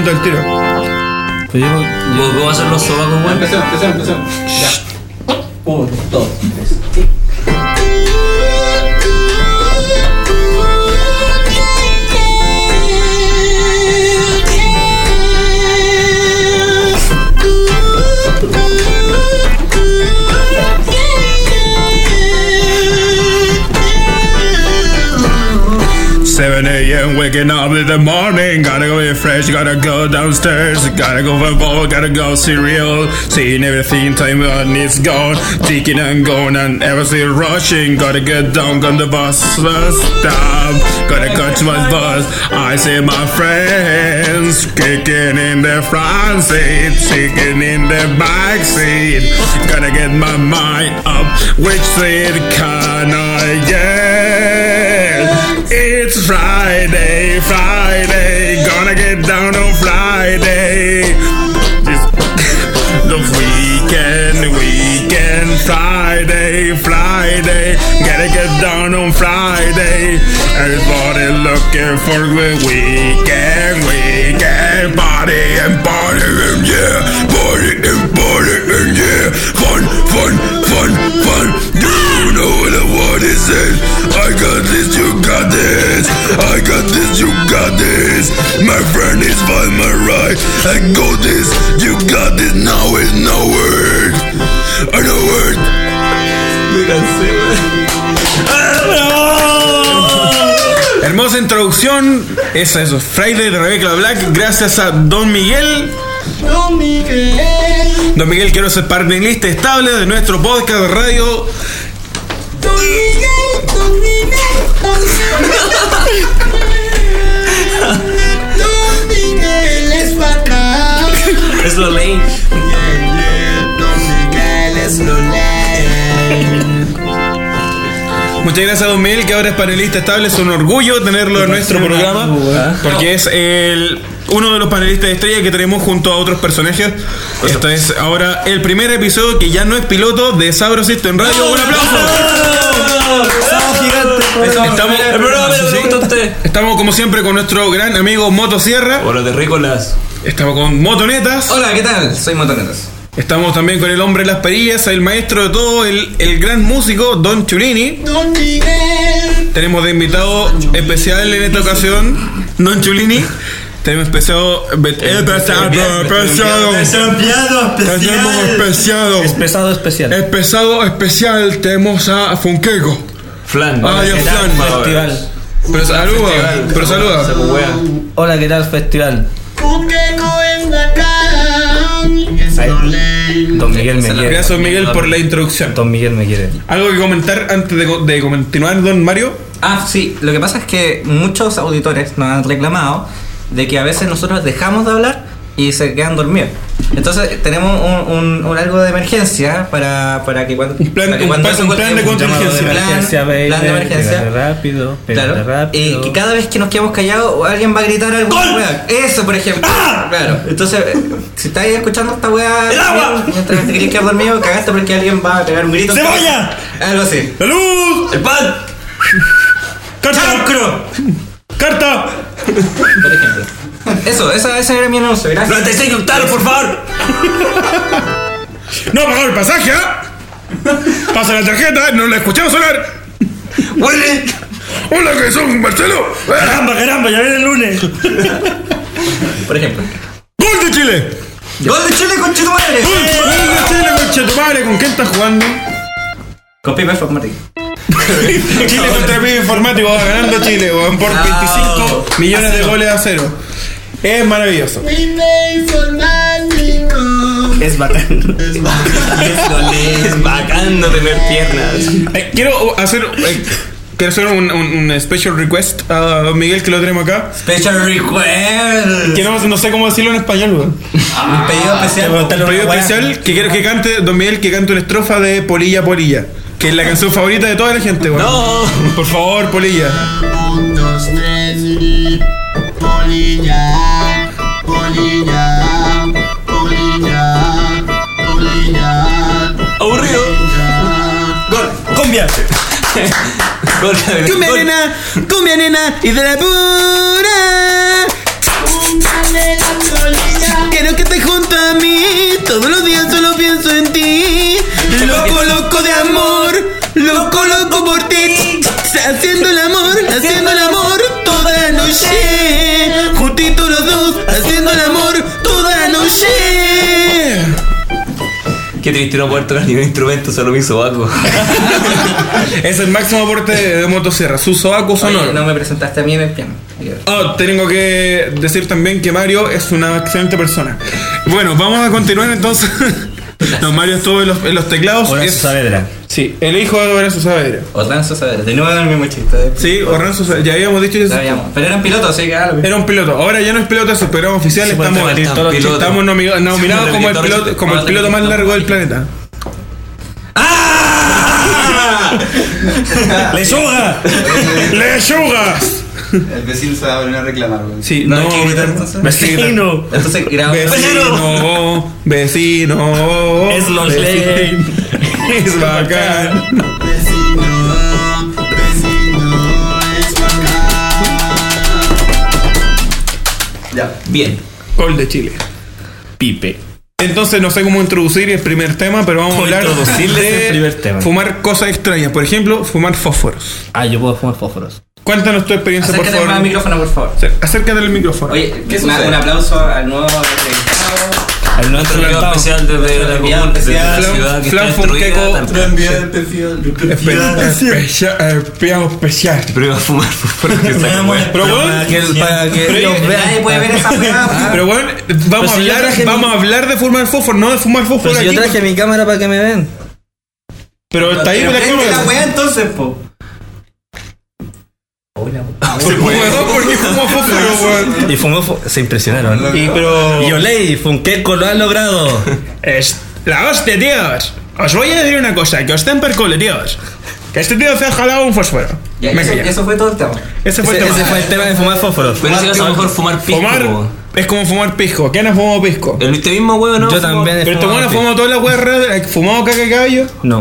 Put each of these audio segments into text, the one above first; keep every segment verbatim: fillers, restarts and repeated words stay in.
minutos al tiro. Pues yo, yo, ¿cómo hacer los sobacos, weón? Empecemos, empecemos, empecemos. Ya. Uno, dos, tres. seven a.m. waking up in the morning. Gotta go get fresh, gotta go downstairs. Gotta go for a ball, gotta go cereal. Seeing everything, time on it's gone. Ticking and going and everything rushing. Gotta get down on the bus, bus stop. Gotta catch my bus. I see my friends kicking in the front seat, kicking in the back seat. Gotta get my mind up. Which seat can I get? It's Friday, Friday, gonna get down on Friday. The weekend, weekend, Friday, Friday, gotta get down on Friday. Everybody looking for the weekend, weekend, party and party and yeah, party and party and yeah, fun, fun, fun, fun. You know what I want to say. I got this, you got this. I got this, you got this. My friend is by my right. I got this, you got this. Now is no word. I know word. Hermosa introducción. Esa es Friday de Rebecca Black. Gracias a Don Miguel. Don Miguel. Don Miguel, quiero ser panelista estable de nuestro podcast de radio. Don Miguel, Don Miguel, Don Miguel. Don Miguel es bacán. Es lo ley. Don Miguel es lo ley. Muchas gracias a Don Miguel, que ahora es panelista estable. Es un orgullo tenerlo en nuestro programa, porque es el uno de los panelistas de estrella que tenemos junto a otros personajes. Este es ahora el primer episodio que ya no es piloto de Sabrosito en radio. ¡Un aplauso! Estamos, estamos como siempre con nuestro gran amigo Motosierra. Hola, terrícolas. Estamos con Motonetas. Hola, ¿qué tal? Soy Motonetas. Estamos también con el hombre de las perillas, el maestro de todo, el, el gran músico Don Chulini. Don Miguel. Tenemos de invitado especial en esta ocasión Don Chulini. Tenemos especial especial especial especial especial especial especial tenemos a Funqueco. Flan. Ah, ya Flan. Festival. Pero saluda, pero saluda. Hola, ¿qué tal festival? Funqueco en la cara. Don Miguel me quiere. Gracias, Don Miguel, por la introducción. Don Miguel me quiere. ¿Algo que comentar antes de, de continuar, Don Mario? Ah, sí, lo que pasa es que muchos auditores nos han reclamado de que a veces nosotros dejamos de hablar y se quedan dormidos. Entonces tenemos un, un, un algo de emergencia para, para que cuando un plan, para que un cuando plan, un plan de contingencia, plan, emergencia, baby, plan de emergencia rápido, claro, rápido. Y que cada vez que nos quedamos callados alguien va a gritar alguna weá. Eso, por ejemplo. ¡Ah! Claro. Entonces, si estáis escuchando esta weá mientras te querés quedar dormido, cagaste porque alguien va a pegar un grito. ¡Cebolla! Algo así. ¡La luz! ¡El pan! ¡Carta! ¡Chancro! ¡Carta! Por ejemplo. Eso, esa, ese era mi anuncio, gracias. ¡Durante seis octavos, por favor! ¡No pagó el pasaje! ¿Ah? Pasa la tarjeta, no la escuchamos sonar. ¡Huele! ¡Hola, que son, Marcelo! ¡Caramba, caramba! ¡Ya viene el lunes! Por ejemplo. ¡Gol de Chile! ¡Gol de Chile, conchetumadre! ¡Gol de Chile, conchetumadre! ¿Con quién estás jugando? Con Pipa Informática. Chile contra Pipa Informático, va ganando Chile, weón, por veinticinco millones de goles a cero. Es maravilloso. Es bacán. Es bacán. Es bacán no tener piernas. Eh, quiero hacer eh, quiero hacer un, un, un special request a Don Miguel, que lo tenemos acá. Special request. Que no, no sé cómo decirlo en español, weón. Un pedido especial. Un pedido especial que quiero que cante Don Miguel, que cante una estrofa de Polilla Polilla, que es la canción favorita de toda la gente, weón. No. Por favor, Polilla. Un, dos, tres y Polilla, Polilla, Polilla, Polilla. Aburrido. Gol. Cumbia. Gol. Cumbia nena, cumbia nena y de la pura. Cumbia de la Qué triste no poder tocar ningún instrumento, solo mi sobaco. Es el máximo aporte de motosierra, su sobaco sonoro. Oye, no me presentaste a mí en el piano. Oh, tengo que decir también que Mario es una excelente persona. Bueno, vamos a continuar entonces. No, Mario estuvo en los, en los teclados. Horacio es, Saavedra. Sí, el hijo de Horacio Saavedra. Orlando Saavedra, de nuevo el mismo chiste. Sí, Horacio Saavedra. Ya habíamos dicho que Lo habíamos- Pero eran pilotos, así que algo. era un piloto. Ahora ya no es piloto, es el programa oficial. Se puede Estamos, repetir todos los pilotos. estamos nomi- nominados como el piloto, como el piloto más largo del planeta. ¡Lechuga! ¡Lechugas! El vecino se va a venir a reclamar, güey. Sí, No, no, hay que gritar, entonces. ¡Vecino! Entonces grabamos. Vecino, vecino. Es los vecino. ley. Es bacán. Vecino, vecino, es bacán. Ya. Bien. Gol de Chile. Pipe. Entonces no sé cómo introducir el primer tema, pero vamos a ¿Cómo hablar introducirles de el primer tema? fumar cosas extrañas. Por ejemplo, fumar fósforos. Ah, yo puedo fumar fósforos. Cuéntanos tu experiencia, por Acércate favor. más al micrófono, por favor. Sí, acércate al micrófono. Oye, ¿Qué una- sucede? un aplauso al nuevo entrevistado. Al nuestro Enviado invitado. especial desde la Enviado comuna, desde especial. la ciudad que Flan está destruida. Funkeco. tan- Especial, especial, especial. Pero iba a fumar fósforos que saca hueá. Pero bueno, Para que, para que Pero ellos oye, vean. Nadie puede ver esa weá. pero bueno, vamos Pero a si yo hablar, traje vamos mi- a hablar de fumar fósforo, no de fumar fósforo Pero si yo aquí. traje mi cámara para que me vean. Pero está ahí Pero la prende la cámara. weá entonces, po. Por fumador, porque fuma fósforo, weón. Y fumó, fu- se impresionaron. Y pero. Y Oley, Funkeco lo ha logrado. Es la hostia, tíos. Os voy a decir una cosa, que os den por culo, tíos. Que este tío se ha jalado un fósforo. Ya, Me eso, callo. eso fue todo el tema. Ese fue Ese, el tema. ese fue el tema de fumar fósforos. Pero si vas a mejor fumar pisco. Fumar po. es como fumar pisco. ¿Quién ha fumado pisco? El este mismo huevo, ¿no? Yo Fumó- también he Pero este fumado bueno ha pisco. fumado toda la weá raras, ha fumado caca de caballo. No.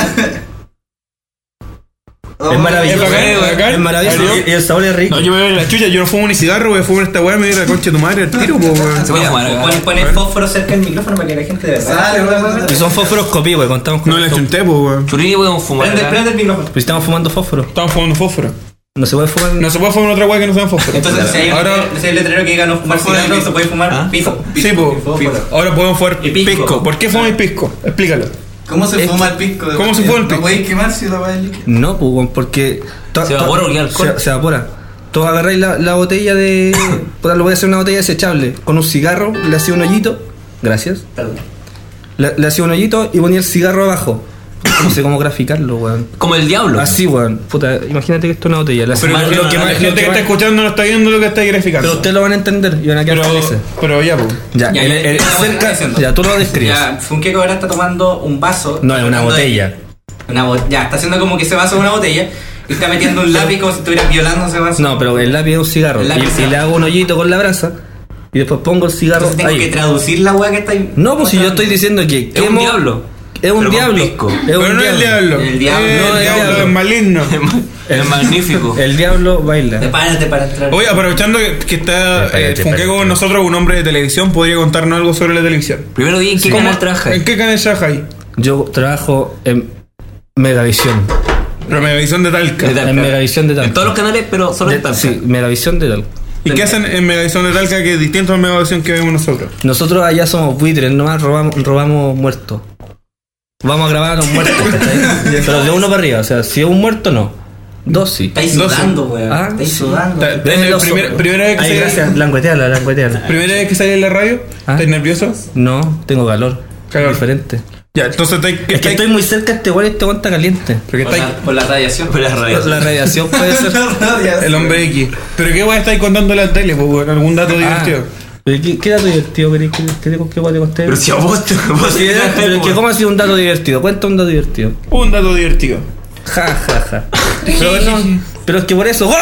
Es maravilloso. Es bacán, es bacán. Es maravilloso. Mario. Y, y el sabor es rico. No, yo me veo la chucha, yo no fumo ni cigarro, voy a fumar esta weá, me dio la concha de tu madre al tiro, po, weón. Se puede Mira, fumar acá. pon, pon el fósforo cerca del micrófono para que la gente de verdad. Sale, weón. Y son fósforos copi, güey. Contamos con No le esto. chunté, po, weón. Churini podemos fumar Prende, acá. prende el micrófono. Pues estamos fumando fósforo. Estamos fumando fósforo. No se puede fumar. No se puede fumar otra weá que no sea fósforo. Entonces, si hay, un, Ahora, si hay un letrero que diga no fumar Fósforo de cigarro, pisco. se puede fumar ¿Ah? pisco. sí, po. Fósforo. Ahora podemos fumar Y pisco. pisco. ¿Por qué fumas pisco? Explícalo. ¿Cómo se Es fuma que- el pisco? ¿Cómo se fuma el pisco? No podéis quemar si la weá es líquida. No, pues, weón, porque. to- ¿Se to- evapora o qué alcohol? Se, se evapora. Tú agarráis la, la botella de. Puta, lo voy a hacer una botella desechable. Con un cigarro, le hacía un hoyito. Gracias. Perdón. Le, le hacía un hoyito y ponía el cigarro abajo. No sé cómo graficarlo, weón. Como el diablo. Así, weón. Puta, imagínate que esto es una botella. Le hace- Pero Más- lo, lo que más- más, lo gente que que está más- escuchando no está viendo lo que está graficando. Pero ustedes lo van a entender y van a quedar Pero, felices. pero ya, po. Ya, Ya, el- ya, el- ya, ya, cerca- diciendo. ya, tú lo describes. Ya, Funkeco ahora está tomando un vaso. No, es una tratando de- botella. Una bo- ya, está haciendo como que ese vaso es una botella y está metiendo un lápiz como si estuviera violando ese vaso. No, pero el lápiz es un cigarro. El Y, lápiz, y sí. le hago un hoyito con la brasa y después pongo el cigarro Entonces tengo ahí. que traducir la weá que está ahí. No, pues si yo estoy diciendo que Es un quemo- diablo. Es un Pero con diablo. pisco. Es Pero un no es el diablo. El diablo. Eh, No, el el diablo diablo. es maligno. Es magnífico. El diablo baila. Prepárate para entrar. Oye, aprovechando que, que está Espérate, eh, espérate. Funkeco con nosotros, un hombre de televisión, ¿podría contarnos algo sobre la televisión? Primero di en qué ¿Cómo- canal trabaja. ¿En qué canal trabaja ahí? Yo trabajo en Megavisión. Pero Megavisión de Talca. De Talca. En Megavisión de Talca. En todos los canales, pero solo en De- Talca. Sí, Megavisión de Talca. ¿Y qué hacen en Megavisión de Talca que es distinto a Megavisión que vemos nosotros? Nosotros allá somos buitres, nomás robamos, robamos muertos. Vamos a grabar a los muertos, ¿cachai? Pero de uno para arriba, o sea, si es un muerto, no. Dos sí. Estáis doce. sudando, weón. Ah, Estáis sí. sudando. Ta- Ven ¿Es los primer- ojos. primera vez que Ay, sale- gracias, langueteala, langueteala. ¿Primera vez que sale en la radio? ¿Ah? ¿Estás nervioso? No, tengo calor. Calor. Diferente. Ya, entonces te, Es que estoy muy cerca de este weón y este weón está caliente. Porque Por estáis la, por la radiación. Por la radio. La radiación puede ser. el hombre X. ¿Pero qué weá estáis contando en la tele? Pues, weón? ¿Algún dato divertido? Ah, pero ¿Qué, qué dato divertido querés que qué, qué, qué, te conté? Pero si a vos te. vos Sí, te- pero es que ¿cómo ha sido un dato divertido? Cuenta un dato divertido. Un dato divertido. Ja, ja, ja. Pero, no, pero es que por eso. ¡gol!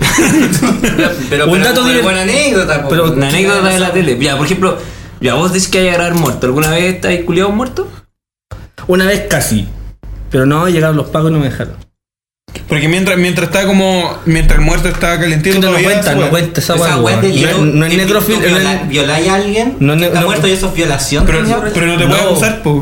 Pero, pero, Un pero dato una divert- buena anécdota, po. pero- Una anécdota de la tele. Ya, por ejemplo, ya vos decís que hay a grabar muerto. ¿Alguna vez estáis culiados muertos? Una vez casi. Pero no, llegaron los pagos y no me dejaron. Porque mientras, mientras está como. Mientras el muerto está calentito, No, no todavía. cuenta, esa no weá. cuenta esa Esa weá. weá de No, hielo- es- no es que necrofil. tú no viola- es- ¿Violáis a alguien? No es ne- ¿Está no- muerto y eso es violación? Pero, ¿Tenía? pero no te puedes No. acusar, pues.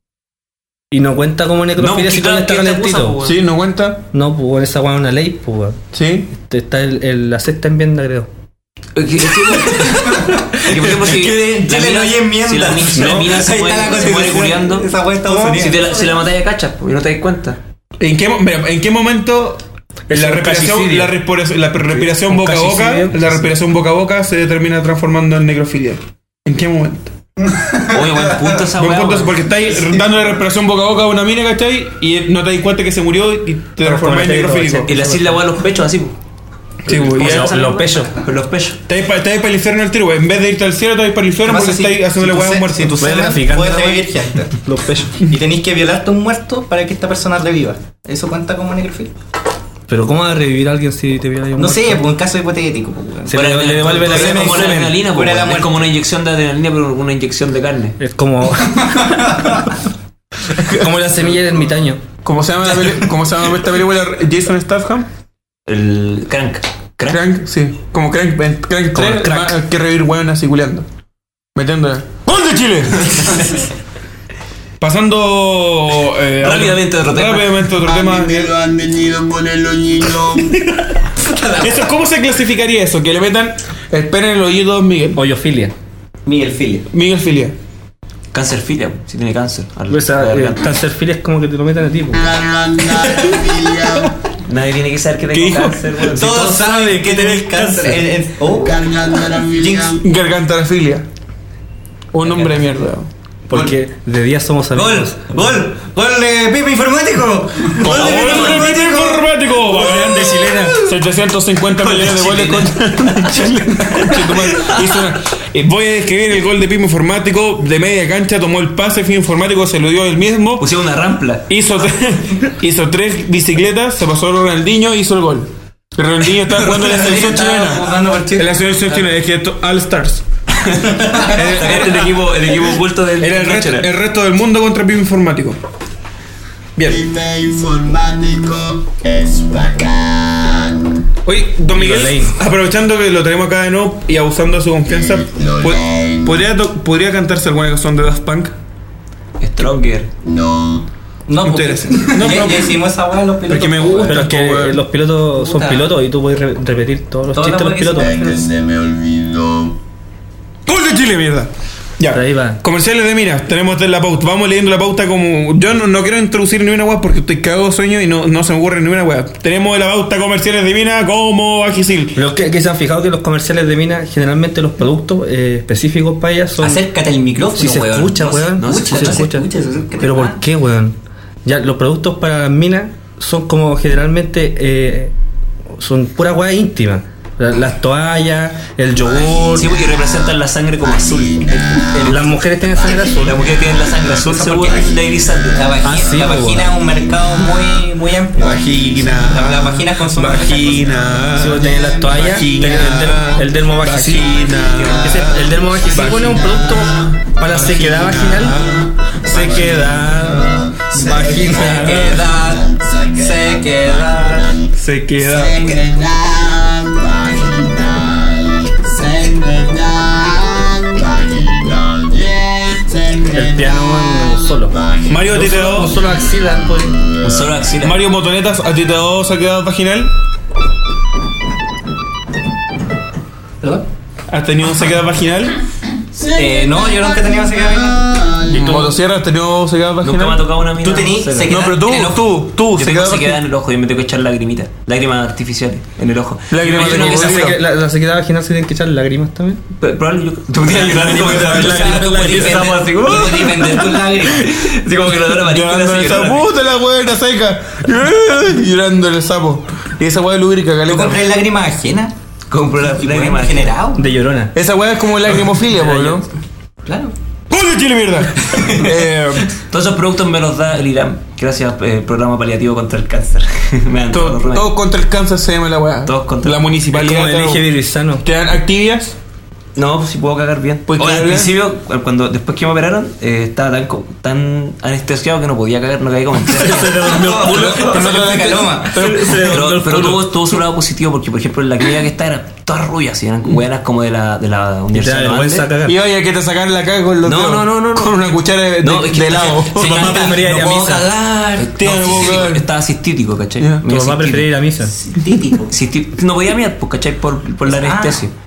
Y no cuenta como necrofilia No, si ¿qué todavía tal- está qué te acusa, calentito. po, Sí, no cuenta. No, pues bueno, esa weá es una ley, pues weón. Sí. Está el, el- la sexta enmienda, creo. Es que, es que, es que, por ejemplo, si que en la Chile mina- no hay enmiendas. si la, mi- si la No, mina se ahí muere, está la se muere constitución. culiando, Esa weá de Estados Unidos. si, te la, si la matáis a cachas, pues, y no te das cuenta. ¿En qué, mo- mira, ¿en qué momento Es la un respiración, cachicidio. la, respiración, la respiración Un boca a boca, cachicidio. la respiración boca a boca se termina transformando en necrofilia? ¿En qué momento? Oye, buen punto esa Buen weá. punto, weón. porque estáis dándole respiración boca a boca a una mina, ¿cachai? Y no te das cuenta que se murió y te transformáis en necrofílico. Y le hacís la weá a los pechos así, pues. Sí, pues, ¿Cómo y se ya- llama? los pechos. Con los pechos. Estáis pa- estáis para el infierno al tiro, güey. En vez de irte al cielo, estáis para el infierno ¿Qué porque pasa si- estáis haciéndole si tu hueá a un se- muerto. Si tu Puede semen traficar, puede ¿no? revivir gente Los pechos. y tenéis que violarte a un muerto para que esta persona reviva. ¿Eso cuenta como necrofilia? Pero ¿cómo va a revivir a alguien si te viola un No muerto? sé, pues un caso hipotético. Pues, weón. Se le, le devuelve la Es vida. como la semen, adrenalina, pues, cura la weón. Es muerte. como una inyección de adrenalina, pero una inyección de carne. Es como. como la semilla del ermitaño. ¿Cómo se llama la peli- cómo se llama esta película? Jason Statham. El crank. Crank. Crank, sí. Como Crank, en Crank Como tres, el crack. va- hay que revivir hueón así culeando. Metiéndola. ¡Gol de Chile! Pasando eh, a Rápidamente otro- a otro tema. Rápidamente a otro A tema. mí me lo han venido por el hoyito. Eso, ¿cómo se clasificaría eso? Que le metan el pene en el oído a Miguel. Hoyofilia. Miguel Filia. Miguel Filia. Cáncer filia, si tiene cáncer. Al- Esa, a la eh, garganta. Cancerfilia es como que te lo metan a ti. po. Nadie tiene que saber que ¿Qué tengo dijo? cáncer, weón. Si Todos saben que tenés cáncer. En- en- oh, Cargando la filia. Gargantarafilia. Un nombre de mierda. Porque de día somos ¡Gol! amigos. ¡Gol! ¡Gol de Pipe Informático! ¡Gol de Pipe Informático! informático! Grande chilena. setecientos cincuenta millones de goles contra Chile. Concha tu madre. Hizo una- eh, Voy a describir el gol de Pimo Informático de media cancha, tomó el pase, Pimo Informático se lo dio él mismo. Pusieron una rampla. Hizo, tres- hizo tres bicicletas, se pasó a Ronaldinho y hizo el gol. Ronaldinho estaba jugando en la selección Estaba chilena. jugando por Chile. En la selección chilena, es que esto, All Stars. Era el equipo, el equipo oculto del Era el resto, Nacional. el resto del mundo contra Pimo Informático. Bien. Pipe informático es bacán. Oye, don Miguel, Lorraine. aprovechando que lo tenemos acá de nuevo y abusando de su confianza, Lorraine. ¿pod- ¿podría, to- ¿podría cantarse alguna canción de Daft Punk? Stronger. No. No, porque Interesa. No, ya, pero- ya hicimos esa weá en los pilotos. Porque me pues, gusta. Pero es que weón. los pilotos son Puta. pilotos y tú puedes re- repetir todos los Toda la chistes de los weá que pilotos. Es que se me olvidó. ¡Gol de Chile, mierda! Ya. Por ahí va. Comerciales de minas, tenemos la pauta. Vamos leyendo la pauta como. Yo no, no quiero introducir ni una weá porque estoy cagado de sueño y no, no se me ocurre ni una weá. Tenemos la pauta comerciales de mina como Bajisil. Pero que, que se han fijado que los comerciales de mina, generalmente los productos eh, específicos para ellas son. Acércate al micrófono, Si se weón. escucha, No se weón. no si se se escucha. ¿qué te Pero pasa? ¿por qué, weón? Ya, los productos para las minas son como generalmente. Eh, son pura weá íntima. La- Las toallas, el yogur. Sí, porque representan la sangre como azul. Las mujeres tienen sangre azul. Las mujeres tienen la sangre azul según Lady Sandra. La vagina, Ah, sí, la po, vagina weón. es un mercado muy, muy amplio. Vagina. La, la vagina consume Vagina. Si vos tenés las toallas, Vagina. tenés el, dermo- el dermo vagisil. Vagina. Ese- el dermo vagisil pone un producto para la sequedad vaginal. Sequedad vaginal. Sequedad, sequedad. Se queda. Sequedad vaginal. Sequedad vaginal. Yeah. Sequedad El piano en solo. Mario, ¿a ti te ha Un dado- solo axila. pues. Un solo axila. Mario Motonetas, ¿a ti te ha dado saquedad vaginal? ¿Perdón? ¿Has tenido sequedad vaginal? Eh, no, yo nunca he tenido sequedad vaginal. ¿Y tú, Motosierra, has tenido sequedad Nunca me ha vaginal? tocado una mina. Tú tenís seca. sequedad No, pero tú, en el ojo. tú, tú, Yo tengo sequedad sequedad en vaginal. el ojo y me tengo que echar lagrimita. Lágrimas artificiales en el ojo. Lágrimas Imagino de que La, esa cocodrilo. seque- seque- la- la sequedad vaginal se tienen que echar lágrimas también. Pero Probable yo. Tú tienes que llorar como que Tú podés estamos así como. vender- podés vender tus lágrimas. Así como que lo dura marico Llorando en el sapo, puta la buena seca. Llorando en el sapo. Y esa weá lubrica, ¿Tú caleta. compras lágrimas ajenas? Compro la ¿Y lágrima lágrimas generado? De llorona. Esa weá es como lagrimofilia, po, ¿no? Claro. ¡Gol de Chile, mierda! eh, Todos esos productos me los da el IRAM. Gracias al programa paliativo contra el cáncer. Me dan todos todo, los remedios. todo contra el cáncer se llama la weá. Todos contra- la Como municipalidad. el eje virizano. ¿Te dan activias? No, pues si puedo cagar bien. ¿Puedes Oye, cagar al bien? principio, cu- cuando después que me operaron, eh, estaba tan, co- tan anestesiado que no podía cagar, no caí como entero. Pero no te dan caloma. Pero, pero tuvo, tuvo su lado positivo porque, por ejemplo, en la clínica que estaba eran todas rubias y eran buenas como de la, de la Y te da Universidad de los vergüenza Andes. cagar. Y oye, que te sacan la caga con los No, dedos. no, no, no, no. Con una cuchara de, No, de- es que- de helado. Se mamá canta- prefería ir a no puedo misa. cagar. Tío, no puedo Sí, cagar. estaba cistítico, ¿cachai? Ya. Tu mamá prefería ir a misa. Típico. Cisti- no podía mirar, pues, ¿cachai? Por, por la Ah. anestesia.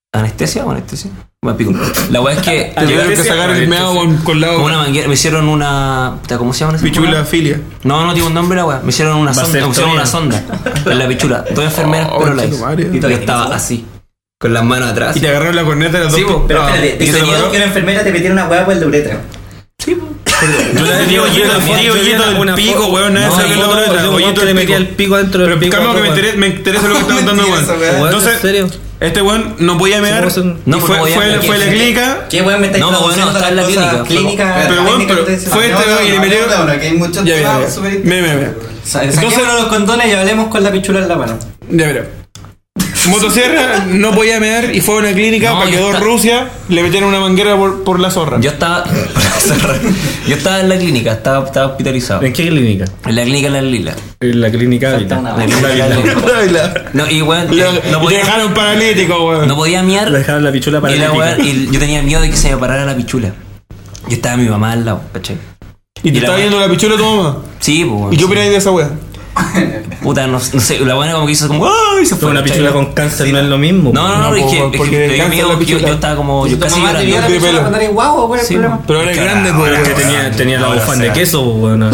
¿Anestesia o anestesia? Me pico. La weá es que Te tuvieron que sacar el meado con, con la con boca. una manguera, me hicieron una. ¿Cómo se llama esa Pichula weá? filia. No, no tiene un nombre la weá. Me hicieron una sonda, me pusieron una sonda en la pichula. Dos enfermeras, Oh, pero la concha tu madre. Y todavía estaba así, con las manos atrás. Y te agarraron la corneta de los Sí, dos. po, Pero Ah, espérate, te ¿y se tenía paró? que una enfermera te metiera una hueá por el de uretra. Sí, po. Yo le digo hoyito, hoyito, hoyito del pico, weón. Nadie No, sabe yo la otra. yo Hoyito que le del metía el pico. pico dentro del Pero pico. calma que me weón. interesa, me interesa lo que está contando, Mentira weón. esa weá. Weón, Entonces, ¿en serio? este weón no podía mear. ¿Cómo son? No, y pues fue, no podía fue, mear. fue a la clínica. ¿Qué weón me estáis No, bueno, traduciendo está en la las clínica. cosas? Clínica. Pero, weón, técnica pero que ustedes fue saben. este weón y le metió. No, no, que hay muchos Ya, temas ya, súper ya. Mira, mira, mira. Sa- Entonces- Saquémonos los condones y hablemos con la pichula en la mano. Ya, mira. Motosierra no podía mear y fue a una clínica No, para que yo dos está- Rusia le metieran una manguera por, por la zorra. Yo estaba. Yo estaba en la clínica, estaba, estaba hospitalizado. ¿En qué clínica? En la clínica de la Lila. En la clínica Falta Ávila. una La clínica de la Lila. Y la- No, y weón, la- no y te podía, dejaron paralítico, weón. no podía Le miar. dejaron la pichula para Y, la la weá- y yo tenía miedo de que se me parara la pichula. Y estaba mi mamá al lado, ¿cachai? Y te y la estaba weá- viendo la pichula de tu mamá. Sí, pues. ¿Y qué opináis de esa weá? Puta, no, no sé, la buena como que hizo como ¡ay! Se fue Una ¿cachai? pichula con cáncer no es lo mismo. No, no, no, No, es po, que, es porque que me dio cáncer miedo, la yo, pichula. yo estaba como, yo Tu casi mamá te vio la llorando. de pichula pelo. cuando eres guau, ¿cuál es el Sí, problema? Pero era grande, Pero es que pues. tenía, tenía la bufán de queso, bueno.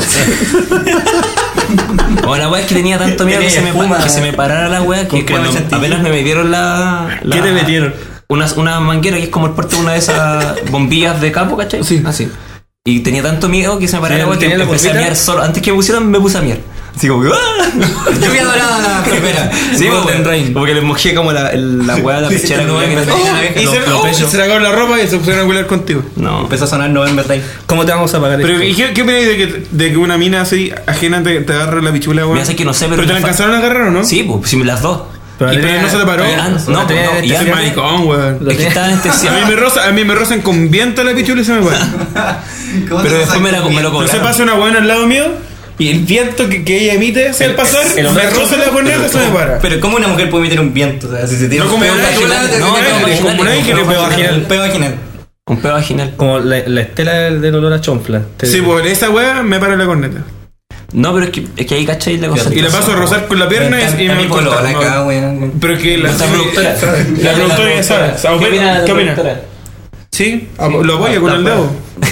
Bueno, la weá es que tenía tanto miedo que se, me, espuma, que se me parara la weá que con crema cuando chantilly. apenas me metieron la, la- ¿Qué te metieron? Una, una manguera que es como el parte de una de esas bombillas de campo, ¿cachai? Sí. Así. Y tenía tanto miedo que se me parara Sí, la weá que tenía la empecé a bombita. miar solo. Antes que me pusieran, me puse a miar. Así como que ¡ah! Yo había adorado a la enfermera. Sí, Golden como, Rain. como que les mojé como la, el- la weá de la Sí, sí, pechera sí, que no, que no, tenía. no, Y Lo- se, lo oh, pecho. se sacaron la ropa y se pusieron a culiar contigo. No. Empezó a sonar November Rain. ¿Cómo te vamos a pagar Pero, esto? ¿y qué, qué opináis de que, de que una mina así ajena te, te agarre la pichula, weón? Mira, sé que no sé, pero Pero te la me fa- alcanzaron a agarrar, ¿o no? Sí, pues, sí, las dos. Pero Y la pero tenía- no se te paró. Eh, ah, no, la tenía no, en y este Qué antes- maricón, weón. Lo Es que tenía- estaba A mí anestesiado. me roza, a mí me rozan con viento la pichula y se me va. ¿Cómo Pero te después me la- sacas me lo bien? No se cobraron. pasa una buena al lado mío y el viento que, que ella emite hacia el pasar, el me hombre- roza la corneta y se me para. Pero ¿cómo una mujer puede meter un viento? O sea, si se tiene No un como peo una vaginal, vaginal, no, no, no, como vaginal, una hija, un no, peo vaginal. vaginal. Un peo vaginal. Un pedo vaginal. Como la, la estela del, del olor a chonfla. Te- Sí, por esa weá me para la corneta. No, pero es que, es que ahí cachai la cosa. Y la paso a rozar con la pierna y, y Está me mi voy polola cortando. acá, weón. Pero es que la, Nuestra productora. la productora ya sabe. ¿Qué opina ¿Qué la opina? productora? Sí, lo apoya con el dedo.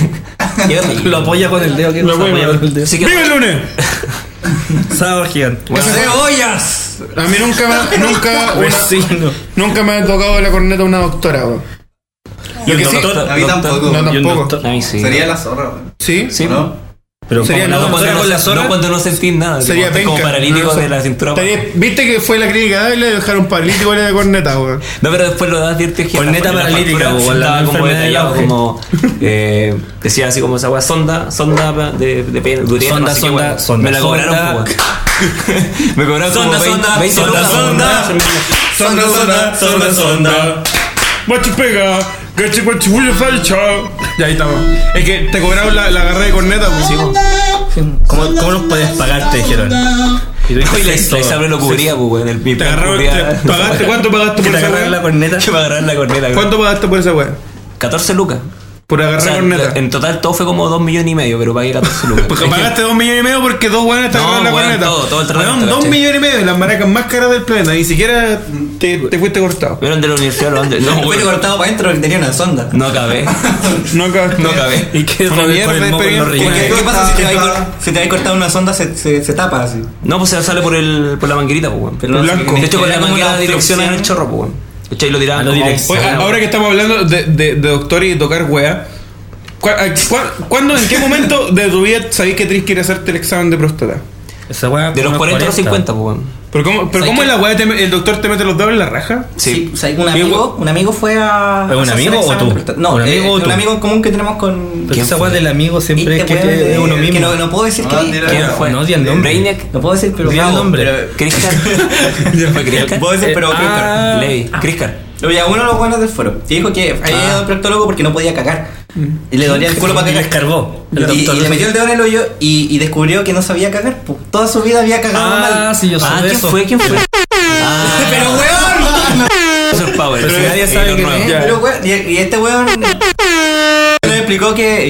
Lo apoya con el dedo. ¿Qué Lo cosa apoya. apoya con el dedo? Sí que- ¡Viva el lunes! Sábado gigante. ¡Cebollas! A mí nunca me, nunca, una- Vecino. nunca me ha tocado la corneta una doctora, weón. ¿Y el que sí- doctor? A mí tampoco. No, ¿Y el tampoco. doctor? A mí sí. Sería la zorra, weón. ¿Sí? Sí, ¿No? Pero Sería como no, la cuando doctora no con la no zona. cuando no sentís nada. Sería como, como penca. paralítico No, de la cintura. Estaría- ¿Viste que fue la clínica de y le dejaron paralítico la de corneta, weón? No, pero después lo das advirtió que Corneta en la paralítica, factura o en la estaba como enfermedad del detallado, auge. como eh, decía así como esa weá, sonda, sonda de, de pene, de urina, Sonda, no sé qué sonda, weá. sonda, Me la cobraron, sonda. pues, weón. Me cobraron Sonda, como veinte, sonda, veinte sonda, lucas. sonda. Sonda, sonda, sonda, sonda. Guachi pega, gachi guachi bulla falcha. Ya ahí estamos. Es que te cobraron la, la agarra de corneta, pues. Sí, pues. ¿Cómo, ¿Cómo nos puedes pagar? Te dijeron. Y tú dijiste, Y la sexo. la Isabel lo cubría, pues, weón. El mi Te plan agarraron, cubría- te- pagaste, ¿cuánto pagaste Que por te esa agarraron la weá? corneta. que me agarraron la corneta, weón. ¿Cuánto pagaste por esa weá? catorce lucas. Por O agarrar sea, corneta. en total todo fue como dos millones y medio, pero pagué catorce lucas. Porque pagaste dos millones y medio porque dos weones te No, agarraron la weón, corneta. todo, todo el tratamiento, Weón, dos ¿cachai? millones y medio de las maracas más caras del planeta. Ni siquiera te, te fuiste cortado. Vieron de la Universidad de Londres. No, Fue weón. cortado para adentro porque tenía una sonda. No acabé. No acabas. No acabé. ¿Y qué Una con el- mierda con el de moco en los experiencia. riñones? ¿Qué pasa si te habéis cor- si te habéis cortado una sonda? Se, se, se tapa así. No, pues se sale por el por la manguerita, pues, weón. Pero no Blanco. sé, De hecho, con era la como manguera una direcciona en el obstrucción. chorro, pues, weón. ¿Cachai? Lo tiraban A lo como- dirección. Oye, ahora que estamos hablando de, de, de doctor y de tocar wea, ¿cu- a- cu- ¿cuándo, en qué momento de tu vida sabéis que tenés que ir a hacerte el examen de próstata? Esa weá De los como cuarenta a los cincuenta, pues, weón. ¿Pero cómo, pero ¿Sabes cómo qué? es la wea? Te- ¿El doctor te mete los dedos en la raja? Sí, o sea, un Y amigo, un amigo fue a. ¿Es un a hacer amigo o examen tú? de próstata. No, ¿Un eh, amigo o un tú? amigo en común que tenemos con. Porque ¿Quién esa fue? weá del amigo siempre es Este que weón de- es uno que mismo. no, no puedo decir Ah, que. tira- ¿Quién fue? No di el nombre. Brainiac. No puedo decir, pero. Di el bravo, nombre. pero- Cristian. ¿Fue Cristian? Puedo decir, Eh, pero. ah. Levi. Cristian. Oye, uno de los buenos del foro. Que dijo que había ido al proctólogo porque no podía cagar. Y le dolía el culo para Y le cagar. escarbó. El Y, doctor. y le metió el dedo en el hoyo y, y descubrió que no sabía cagar. Pues. Toda su vida había cagado Ah, mal. sí, yo sé Ah, de ¿quién eso. fue? ¿Quién fue? Ah, Pero weón. Profesor Power. Pero si nadie sabe Y quién los es. nuevos. Pero weón. Y, y este weón. Le explicó explicó que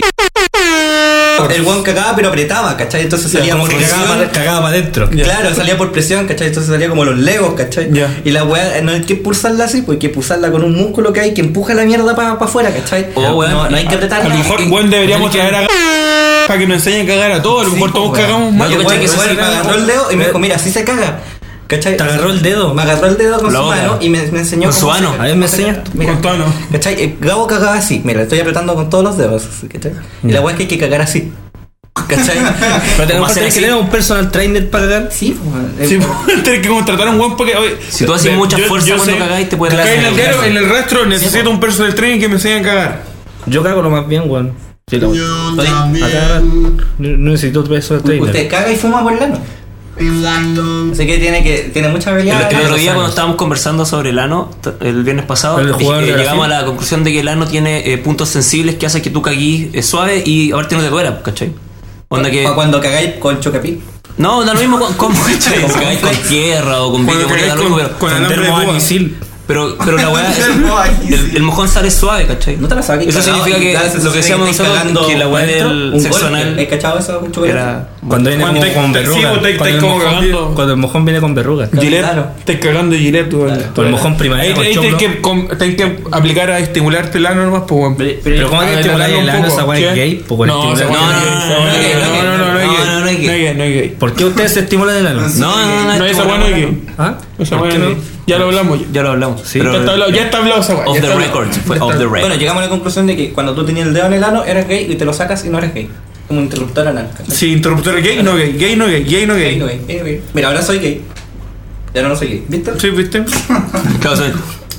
el weón cagaba pero apretaba, ¿cachai? Entonces salía por Cagaba presión. para adentro. Claro, salía por presión, ¿cachai? Entonces salía como los legos, ¿cachai? Ya. Y la weá no hay que pulsarla así, pues hay que pulsarla con un músculo que hay que empuja la mierda para pa afuera, ¿cachai? Oh, weón. no, no hay que apretarla. A lo mejor, bueno, deberíamos traer a para que nos enseñen a cagar a todos. A lo Sí, mejor pues, todos weón. cagamos No, mal. yo Yo caché caché que que ese sí, weón me agarró el dedo y me dijo, mira, así se caga. ¿Cachai? Te agarró el dedo. Me agarró el dedo con La su boca. mano y me, me enseñó Con su cómo se ano. caga. A ver, me enseñas tú. Mira, Con tu ano. ¿cachai? Eh, Gabo cagaba así, mira, estoy apretando con todos los dedos, ¿cachai? Y la weá es que hay que cagar así. ¿Cachai? Pero tenemos hacer que así? tener un personal trainer para cagar. Sí, pues. Sí, eh, tienes que contratar a un weón porque. Oye, Si tú haces de- mucha yo- fuerza yo cuando sé cagáis, te puede que dar en el, cáncer. diario, en el rastro necesito un personal trainer que me enseñe a cagar. Yo cago lo más bien, weón. Sí, lo- Yo Oye, a cagar. también No no necesito otro personal trainer. Usted caga y fuma por el ano. pensando. Así que tiene que tiene mucha habilidad. El, el otro día años. cuando estábamos conversando sobre el ano, t- el viernes pasado, ¿El dije- jugador eh, de llegamos a Brasil? la conclusión de que el ano tiene eh, puntos sensibles que hacen que tú caguís eh, suave y aparte no te duela, ¿cachai? Onda que... Pa' cuando cagáis con chocapi. No, da lo mismo con, con, ¿cachai? Si cagáis con tierra o con Cuando vidrio, cagáis da lo con- mismo, pero, con Con alambre de púa. termoamisil. pero, pero la weá es- el, el mojón sale suave, ¿cachai? ¿No te pasaba que Eso cagado significa y que da la lo sensación que de decíamos estáis nosotros, cagando que la weá adentro? del Un sexo golpe. anal ¿Has cachado eso con chocolate? era... Cuando viene Cuando como te- con te- verruga. sí, vos te- Cuando te el como mojón cagando. viene- Cuando el mojón viene con verruga. Gillette, Claro. estás cagando Gillette, weón. O el mojón Ahí, primavera con ahí choclo. tenés que, com- tenés que aplicar a estimularte el ano nomás, pues, weón. Pero ¿cómo A que estimular alargarlo el un ano? poco. Esa weá es ¿Qué? gay, pues, con No, esa estimular- weá No, no es gay. no, no, No, no, no, no es no, gay. no, no es gay. No es gay, no es gay. ¿Por qué ustedes se estimulan el ano? No, no, no, No, esa weá no es gay. ¿Ah? Esa ¿Por weá qué no no? es gay. Ya lo hablamos. ya. Ya lo hablamos. Sí, Ya está hablado, ya está hablado esa weá. Off ya the está hablado. record, fue off the Bueno, record. llegamos a la conclusión de que cuando tú tenías el dedo en el ano eres gay y te lo sacas y no eres gay. Como un interruptor anal. ¿cachai? Sí, interruptor gay, no gay. Gay, no gay. Gay, no Gay, gay. no gay, gay, no gay. Mira, ahora soy gay. Ya no soy gay. ¿Viste? Sí, ¿viste? Claro, soy-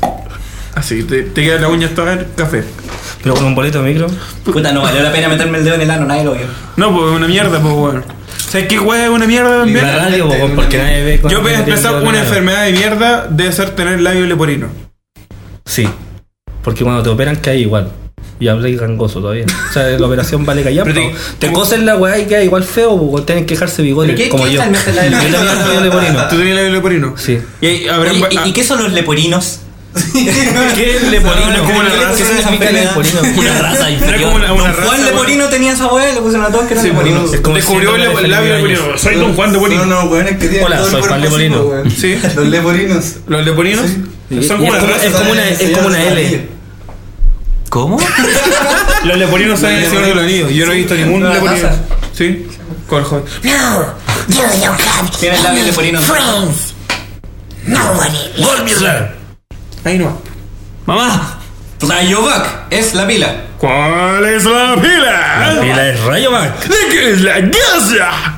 Así, te, te queda la uña toda café. Pero con un boleto de micro. Puta, no valió la pena meterme el dedo en el ano, nadie lo vio. No, pues una mierda, pues, weón. ¿Sabes qué weá es una mierda también? La radio, po, porque nadie ve. Yo voy a cuando empezar tiene una nada. enfermedad de mierda debe ser tener labio leporino. Sí. Porque cuando te operan cae igual. Y habla y gangoso todavía. O sea, la operación vale callar. Pero Te, te- te cosen la weá y queda igual feo, pues tienen que dejarse bigote. ¿Pero qué- Como qué yo. tal me hace la- Yo tenía el labio leporino. ¿Tú tenías labio leporino? Sí. Y ahí habrá- Oye, ¿y, ah, y qué son los leporinos? ¿Qué es leporino? No, no, ¿Cómo ¿qué la- le ¿Qué pusieron esa significa enfermedad? leporino? Una raza Era inferior. como una, una Don raza, Juan weón. Leporino tenía esa weá, le pusieron a todos que eran Sí, leporinos. Es como Descubrió síndrome el de labio Felipe leporino. Áñez. Soy Don Juan Leporino. Son unos weones que tienen Hola, todo el soy cuerpo Juan así, Leporino. po, weón. Sí. Los leporinos. ¿Los leporinos? Y- Son y como es una como- raza. es como una- es como una L. ¿Cómo? Los leporinos son el Señor de los Anillos. Yo no he visto ningún Una leporino. raza. Sí. Con el joven. Tiene el labio leporino. Ahí no. Mamá. Rayovac es la pila. ¿Cuál es la pila? La pila es Rayovac. ¿De qué es la gasa?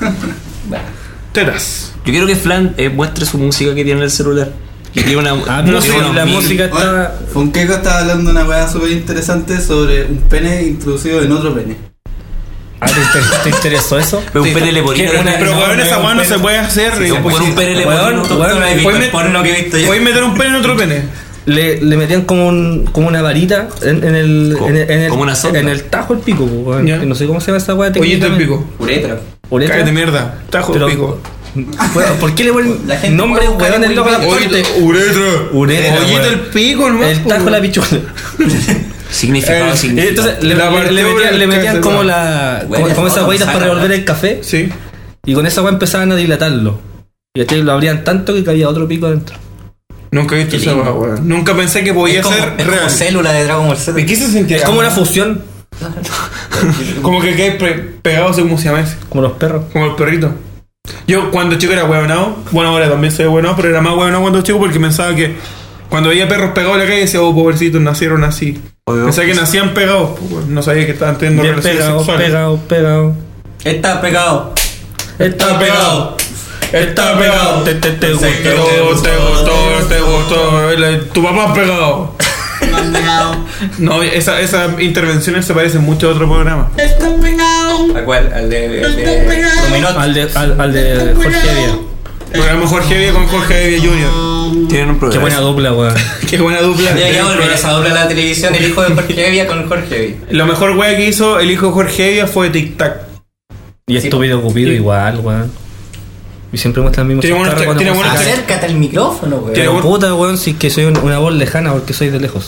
Tetas. Yo quiero que Flan eh, muestre su música que tiene en el celular. Que tiene una. Ah, tiene no sé, unos la mil- música Bueno, está. Fonqueco estaba hablando de una weá súper interesante sobre un pene introducido en otro pene. Ah, ¿te, inter- te interesó eso? Pero un pene leporino. ¿Qué? Una- Pero no, weón, no, esa un weá no pene- se puede hacer. Con digo, con un pene leporino. Weón, Tú no has visto Puedes el met- porno que he visto yo. Puedes meter un pene en otro pene. Le, le metían como un como una varita en, en el Como- en el, en el, como una sonda. en el tajo el pico, pues, weón. Ya. No sé cómo se llama esa weá. Oye, te técnicamente. pico. Uretra. Uretra. Cállate mierda. Tajo Pero- pico. Bueno, ¿por qué le ponen La gente nombre pone weón muy el loco a la bien. parte? uretra. Uretra, Oye, weón. el pico, nomás. El tajo la pichula. Significado, Eh, significado. Entonces le, La le- le partida metían, le del metían cáncer, como weón. la Weón, como, como esas foto, huellas para saca, revolver el café Sí. y con esa weá empezaban a dilatarlo. Y este lo abrían tanto que cabía otro pico adentro. Nunca he visto Qué esa lindo. weá, weón. Nunca pensé que podía Es como, ser es como real. célula de Dragon Ball Z. ¿De qué se sentía? Es como una fusión, Como que quedé pe- pegado así como se llama ese. como los perros. Como el perrito. Yo cuando chico era huevonado. Bueno, ahora también soy huevonado, pero era más huevonado cuando chico porque pensaba que cuando veía perros pegados en la calle decía, oh, pobrecitos, nacieron así. Pensaba que nacían pegados. Pues, weón. No sabía que estaban teniendo Bien relaciones pegado, sexuales. pegado, pegado. Está pegado. Está pegado. Está pegado. Te, te, te Te gustó. gustó, te gustó, te gustó. El- Tu papá pegado. No, esa, esas intervenciones se parecen mucho a otro programa. ¿A cuál? Al de. Al de. Dominot. Al de, al, al de Jorge Evia. Programa Jorge Evia con Jorge Evia junior Tienen un Qué programa. buena dupla, weón. Qué buena dupla. Ya, ya volver esa doble a la televisión, el hijo de Jorge Evia con Jorge Evia. La mejor wea que hizo el hijo de Jorge Evia fue Tic Tac. Y estúpido Cupido igual, weón. Y siempre muestra el mismo Tiene buenos- chascarro cuando tiene muestra- buenos- Acércate al micrófono, weón. Tiene Pero buen- puta, weón, si es que soy un- una voz lejana porque soy de lejos.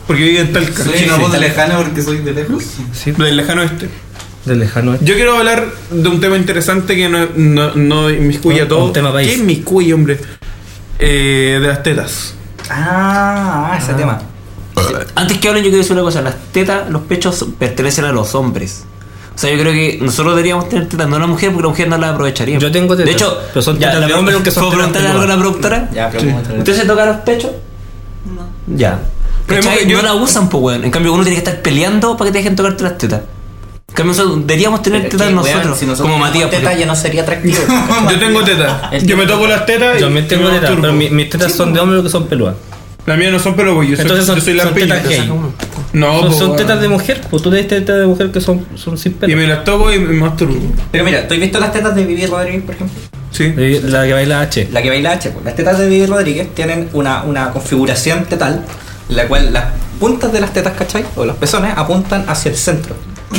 porque vive en Talca. Soy una voz de lejana porque soy de lejos. Sí, Del lejano este. del lejano. Yo quiero hablar de un tema interesante que no, no, no inmiscuye a Un- todo. un tema país. ¿Qué inmiscuye, hombre? Eh, de las tetas. Ah, ese tema. Antes que hablen, yo quiero decir una cosa: las tetas, los pechos pertenecen a los hombres. O sea, yo creo que nosotros deberíamos tener tetas, no la mujer, porque la mujer no las aprovecharía. Yo tengo tetas, De hecho, pero son ya, tetas la de pro- hombre, aunque son ¿puedo tetas preguntarle de algo a la mujer. productora? Ya, pero ¿Usted se toca los pechos? No. Ya. Pero ¿Cachai? yo- No la usan, pues, weón. En cambio, uno tiene que estar peleando para que te dejen tocarte las tetas. En cambio, nosotros deberíamos tener tetas nosotros, Si nosotros como Matías. por teta ejemplo. ya no sería atractivo. Yo tengo tetas. El Yo me toco las tetas. Yo y- me tengo y me tetas, masturbo. pero mi- mis tetas son de hombre lo que son peludas. Las mías no son pelo, pues yo soy, Entonces son- yo soy son lampiño. tetas gay. No, son pues, son weón. tetas de mujer, pues tú le diste tetas de mujer que son, son sin Y pelo. me las toco y me masturbo. Pero mira, ¿tú has visto las tetas de Vivi Rodríguez, por ejemplo? Sí. Eh, La que baila H. La que baila H, pues. Las tetas de Vivi Rodríguez tienen una, una configuración tetal, en la cual las puntas de las tetas, ¿cachai? O los pezones apuntan hacia el centro.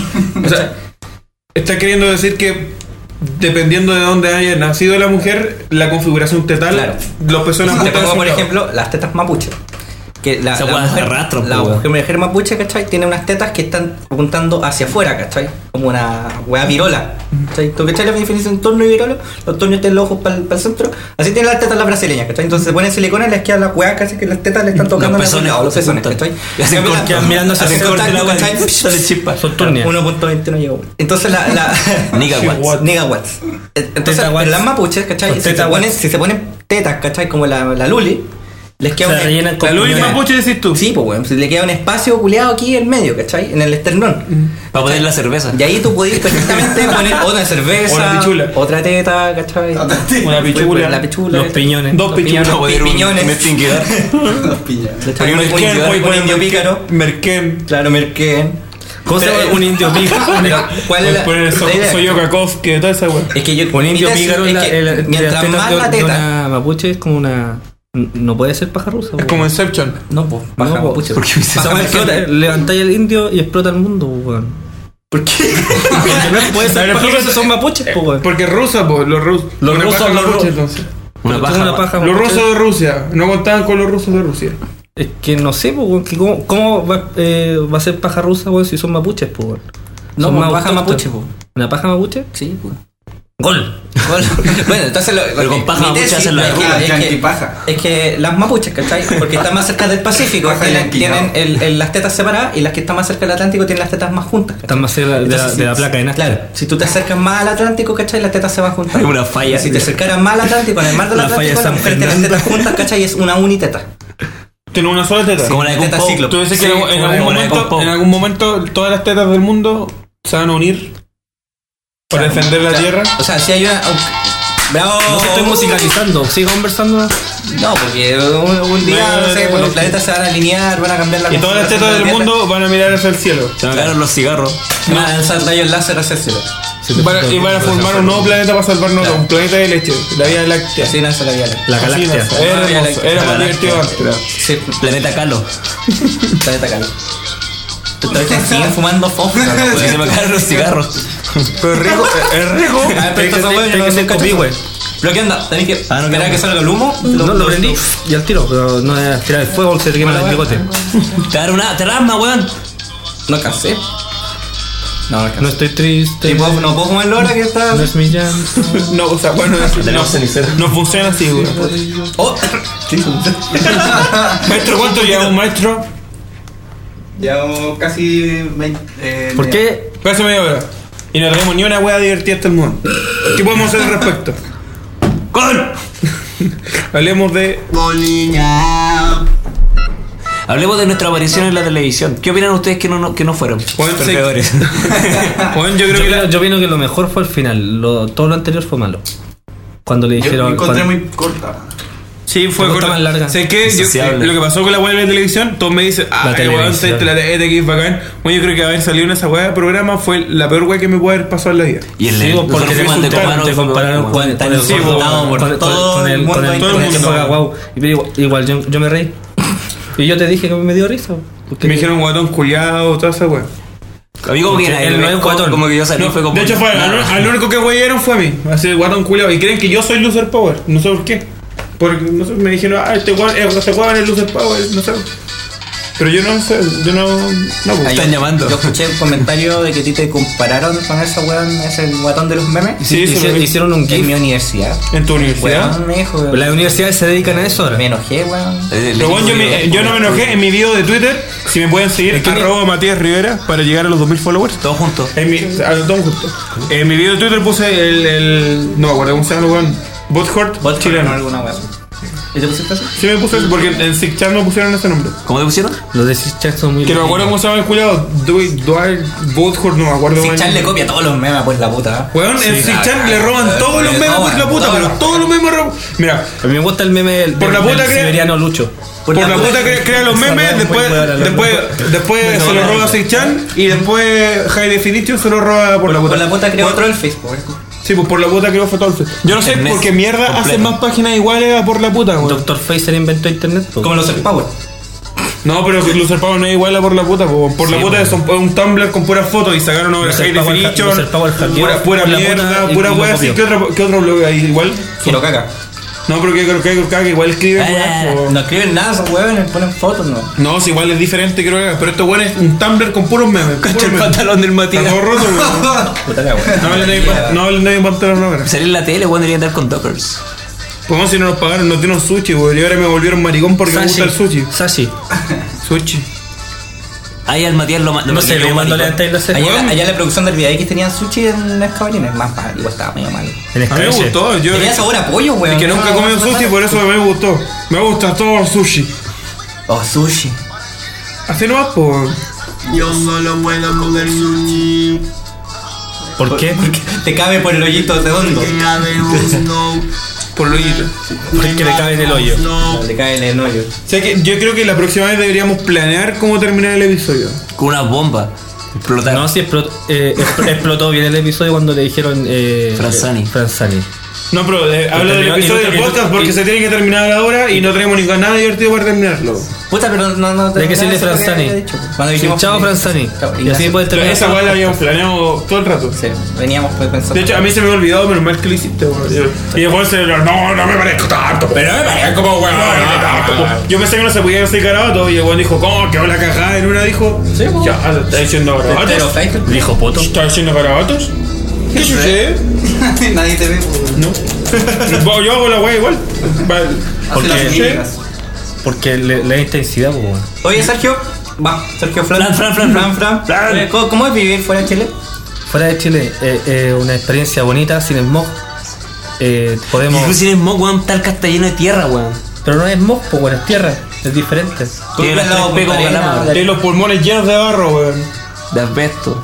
O sea, está queriendo decir que dependiendo de dónde haya nacido la mujer, la configuración tetal, Claro. los pezones Te apuntan pongo, hacia por un lado. ejemplo, las tetas mapuche. Que la, Esa la hueá mujer, se arrastra, la po, weón. mujer, mujer mapuche, ¿cachai? Tiene unas tetas que están apuntando hacia afuera, ¿cachai? Como una hueá virola. ¿Cachai? ¿Tú cachai la definición de torno y virolo? Los tornos tienen los ojos para el centro. Así tienen las tetas las brasileñas, ¿cachai? Entonces se ponen silicona y les queda la hueá casi que las tetas le están tocando Los en algún pezones, lado, los pezones, apuntan. ¿cachai? Y hacen En cambio, corte, la- mirando hacia hacen el contacto, corte del agua, ¿cachai? sale chispa. Son turnias. uno punto veinte no llegó. Entonces la... la Nigawatts. Nigawatts. Entonces, Teta watts. pero las mapuches, ¿cachai? Con Si se, teta ponen, watts. si se ponen tetas, ¿cachai? Como la, la Luli, les queda Se un- rellenan con La luz y piñones. mapuche decís tú. Sí, pues weón, si le queda un espacio culeado aquí en medio, ¿cachai? En el esternón. Para poner la cerveza. Y ahí tú podés perfectamente poner otra cerveza, Una pichula. otra teta, ¿cachai? Una pichula. La pichula. Los piñones. Dos pichulas. Para poner un- piñones. un extinguidor. Los pillas. ¿Cachai? Un, un Merquén, indio, puedes un poner indio Merquén- pícaro. Merquén. Claro, Merquén. ¿Cómo se llama? Un indio pícaro. Pero, ¿cuál es la, Puedes poner so- la idea? soy Yokakovsky, toda esa weá. Es que yo, Un indio mi tesis pícaro es en la, que en la- de mientras las tetas más de, la de teta, una mapuche es como una. No puede ser paja rusa. Es como Inception. no, pues, baja po. mapuche. ¿Por qué me dices Baja Esa weá mapuche. explota, levantáis el indio y explota el mundo, weón. ¿Por qué? No puede A ser ver, paja explícate. rusa, son mapuches, po, weón. Porque es rusa, pues, los rusos. Los Una rusos, paja los mapuche, ru- entonces. Una Son paja. una paja Los mapuche. rusos de Rusia. No contaban con los rusos de Rusia. Es que no sé, po, weón, que cómo, cómo va, eh, va a ser paja rusa, weón, si son mapuches, po, weón. No, Son pues, más paja autóctonos. mapuche, po. ¿Una paja mapuche? Sí, pues. ¡Gol! Bueno, entonces lo, Pero con mi- paja mi mapuche tesis hacen la es que- ruda, es que- yanquipaja. Es que las mapuches, ¿cachai? Porque están más cerca del Pacífico, Paja tienen, yanqui, tienen ¿no? el- el- las tetas separadas, y las que están más cerca del Atlántico tienen las tetas más juntas. ¿cachai? Están más cerca de la, Entonces, de la si- placa de Nazca. Claro, si tú te acercas más al Atlántico, ¿cachai? Las tetas se van juntas. Es una falla. Si te acercaras más al Atlántico, en el mar del La falla Atlántico, de las San mujeres tienen Fernando. tetas juntas, ¿cachai? Y es una uniteta. Tiene una sola teta. Como la de Teta Kung Po. ciclo. Tú dices que Sí, en, algún- en como algún la de momento, Kung Po. en algún momento todas las tetas del mundo se van a unir para Claro. defender la O sea, tierra. O sea, si hay una. un- ¡Bravo! No se estoy musicalizando, sigo conversando. No, porque un, un día, no sé, pues los planetas se van a alinear, van a cambiar la Y todas las configuración tetas de del la Tierra. mundo van a mirar hacia el cielo. Se me cagaron los cigarros. Van a lanzar rayos láser hacia el cielo. Van a- y van a formar un nuevo planeta para salvarnos, Claro. un planeta de leche, la Vía Láctea. Así nace la Vía Láctea. La Así galáctea. nace. Era La Vía hermoso, Láctea. era La más Galáctea. divertido antes. Sí, Planeta Calo. planeta Calo. Ustedes siguen fumando fósforo, no, Porque se me cagaron los cigarros. Pero es rico, es rico. A ver, pero esto es bueno, yo no que sé ser cacho. copí, güey. ¿Pero qué onda? ¿Tenés que Ah, no, esperar que que salga el humo? No, lo prendí y al tiro, pero no es tirar el fuego, se te quema el bigote. Te dar una. Te rasma, weón. No alcancé. No, no alcancé. No estoy triste. Sí, puedo- no puedo fumarlo ahora que está... No es mi llanto. No, o sea, bueno, no, Tenemos cenicero. no funciona así, güey. Oh. Maestro, ¿cuánto llevamos, maestro? Llevamos casi veinte. Eh, ¿Por qué? Casi media hora. Y no tenemos ni una wea divertida hasta el momento. ¿Qué podemos hacer al respecto? ¡Gol! Hablemos de. Bolina. Hablemos de nuestra aparición en la televisión. ¿Qué opinan ustedes que no, no- que no fueron? Bueno, sí. Perdedores. Bueno, yo creo Yo que. opino, la- yo opino que lo mejor fue el final. Lo, todo lo anterior fue malo. Cuando le Yo dijeron. me encontré cuando- muy corta. Sí, fue Me gusta corta. más larga. Sé que yo- Insociable. lo que pasó con la web de televisión, todos me dicen, ah, La el weón televisión. se- la E T X bacán. Bueno, yo creo que haber salido en esa web de programa fue la peor web que me puede haber pasado en la vida. Y el Sí, el- vos, porque nosotros te, fuimos al de compararon, Copano te y fue compararon como, con, weón, con están el insultados gordo, por con, con- todo con el el, mundo con el, internet. con el que Todo el juega mundo. guau. Y pero igual, igual yo, yo me reí. Y yo te dije que me dio risa. Porque Me dijeron guatón culiado, toda esa wea. Amigo, que Él no es como, guatón. como que yo salí No, fue como. de hecho, fue, al, Nah. al único que weyeron fue a mí. Así, guatón culiado. Y creen que yo soy loser power. No sé por qué. Porque no sé, me dijeron, ah, este weón este weón es loser power. No sé. Pero yo no sé, yo no. No, pues. Ay, Están yo- llamando. Yo escuché un comentario de que a ti te compararon con ese weón, ese guatón de los memes. Sí, eso Hici- lo vi. hicieron un En GIF. mi universidad. En tu universidad. Weón, me dijo. Las universidades se dedican a eso ahora. Me enojé, weón. Eh, Pero bueno, yo, me- yo no me enojé en mi video de Twitter. Si me pueden seguir, arroba Matías Rivera para llegar a los dos mil followers. Todos juntos. En mi, a los dos juntos. En mi video de Twitter puse el. el no me acuerdo cómo se llama el weón. Bothort Vos chileno. alguna weón. ¿Y te pusiste así? Sí me puse eso porque en Six no pusieron ese nombre. ¿Cómo te pusieron? Los de Six son muy Que no me acuerdo cómo se llama el culiado. Dwight Bothort, no me acuerdo. Si mal. Chan le copia todos los memes, pues la puta. Weón, en Sí. Six le roban Ah, todos los le memes por roban la puta, todos pero los- todos los memes roban. Mira, A mí me gusta el meme del, Por la del- puta del crea- siberiano Lucho. por la puta crea, crea los memes, después, después, después se lo roba Six y después High Definition se lo roba por la puta. Por la puta creó otro el Facebook. Sí, pues por la puta creo fue todo el fe- Yo no sé Internet por qué mierda completo. hacen más páginas iguales a por la puta, weón. Doctor Facer inventó internet. po. Como los Self Power. No, pero que Loser Power no es igual a por la puta, po. Por la Sí, puta po. es un, un Tumblr con puras fotos y sacaron ahora Loser High Power ha- Definition, Loser Power hackeó pura, pura por la mierda, puta y- pura y lo wea así. copió. ¿Qué otro, qué otro blog hay igual? Quiero caca. No, pero que creo que que igual escriben Ah, weas, po. No escriben nada esos weones, ponen fotos, no. No, si igual es diferente, creo que. Pero esto bueno es un Tumblr con puros memes. Cacha puros el memes. pantalón del Está Matías. todo roto, weón. Puta la weón. No hablen de mi pa- no hablen de mi pantalón ahora. Salir en la tele, weón, debería andar con Dockers. Pues si no nos pagaron, no tienen sushi, weón. Y ahora me volvieron maricón porque me gusta el sushi. Sashi. Sushi. Ahí al Matías lo ma- No sé, lo me mandó maricón. levantar la ceja. Allá, allá en la producción del V I X tenían sushi en las caballinas. Más mal, igual estaba medio mal. En A mí me escabeche. gustó. Yo Tenía sabor a pollo, weón. es que nunca he comido sushi, por eso me gustó. Me gusta todo el sushi. Oh, sushi. Así nomás, pues. Yo solo puedo comer sushi. ¿Por qué? Porque te cabe por el hoyito redondo. Que habemos no. Por lo hoyito. Porque le cabe en el hoyo. No. Te cae en el hoyo. O sea que yo creo que la próxima vez deberíamos planear cómo terminar el episodio. Con una bomba. Explotar. No, sí explotó, eh, expl- explotó bien el episodio cuando le dijeron eh, Franzani. eh, Franzani. No, pero eh, hablo del terminó- episodio y no- del y no- podcast porque y- se tiene que terminar ahora y no tenemos ni nada divertido para terminarlo. Puta, pero no, no. Hay que decirle eso es lo que Franzani. había dicho, pues. Cuando Sí, dijimos- chao, Franzani. Chao, Y así gracias. puedes Pero terminar. esa weá la habíamos planeado todo el rato. Sí, veníamos pues pensando. De hecho, a mí se me ha olvidado, menos mal que lo hiciste, weón. Y después se no, no me parezco tanto. Pero no me parezco como weón. Yo pensé que no se podía decir garabato y el weón dijo, ¿cómo? ¿Qué la cagada? En una dijo, Sí, po. ya, está diciendo Pero garabatos. Flight, Dijo poto. ¿Está diciendo garabatos? ¿Qué sucede? Nadie te ve, pues. No. Yo hago la weá igual. Vale. Hace las ¿Sí? mímicas. Porque le, le da intensidad, po, weón. Oye, Sergio. Va, Sergio Flan. Flan, Flan, Flan, Flan, Flan. Flan. Eh, ¿Cómo, cómo es vivir fuera de Chile? Fuera de Chile, eh, eh, una experiencia bonita, sin smog. Eh, podemos. Incluso si eres mo, weón, está el que está lleno de tierra, weón. Pero no es smog, pues bueno, es tierra. Es diferente. Tiene las tres P como Calama. Tiene los pulmones llenos de barro, weón. De asbesto.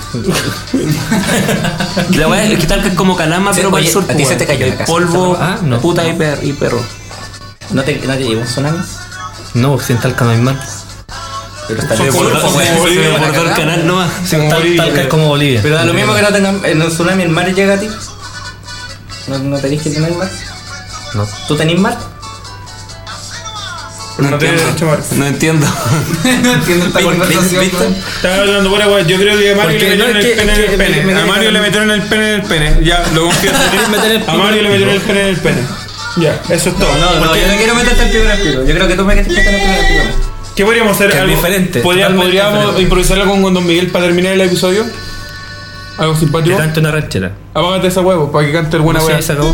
La weá es que tal que es como Calama, Sí, pero para el oye, sur. a ti se weón. te cayó De la casa. polvo, Ah, no. puta y, per- y perro. ¿No te, no te llegó un tsunami? No, sin tal no hay mar. Pero está Son bien. como- Se como me Bolivia, bordó el canal nomás. Como Tal, Bolivia, Talca es como Bolivia. Pero da lo mismo que no tengan. En un tsunami el mar llega a ti. ¿No, no tenéis que tener mar? No. ¿Tú tenés mar? Pero no tiene derecho a mar. No entiendo. No entiendo esta conversación, ¿Viste? weón. Estaba hablando pura weá. Yo creo que a Mario Porque le no, metieron es el que- pene en es el que me- pene. me- A Mario le metieron el pene en el pene. Ya, lo confieso. ¿Quieres meter el A Mario le metieron el pene en el pene. Ya, eso es todo. No, no, yo no quiero meterte el pico en el pico. Yo creo que tú me quieres meter el pico en el pico. ¿Qué podríamos hacer? Que es ¿Algo diferente, podría- totalmente ¿Podríamos diferente. improvisar algo con Don Miguel para terminar el episodio? ¿Algo Que simpático? cante una ranchera. Apágate esa huevo para que cante el buena No sé, wea. se acabó.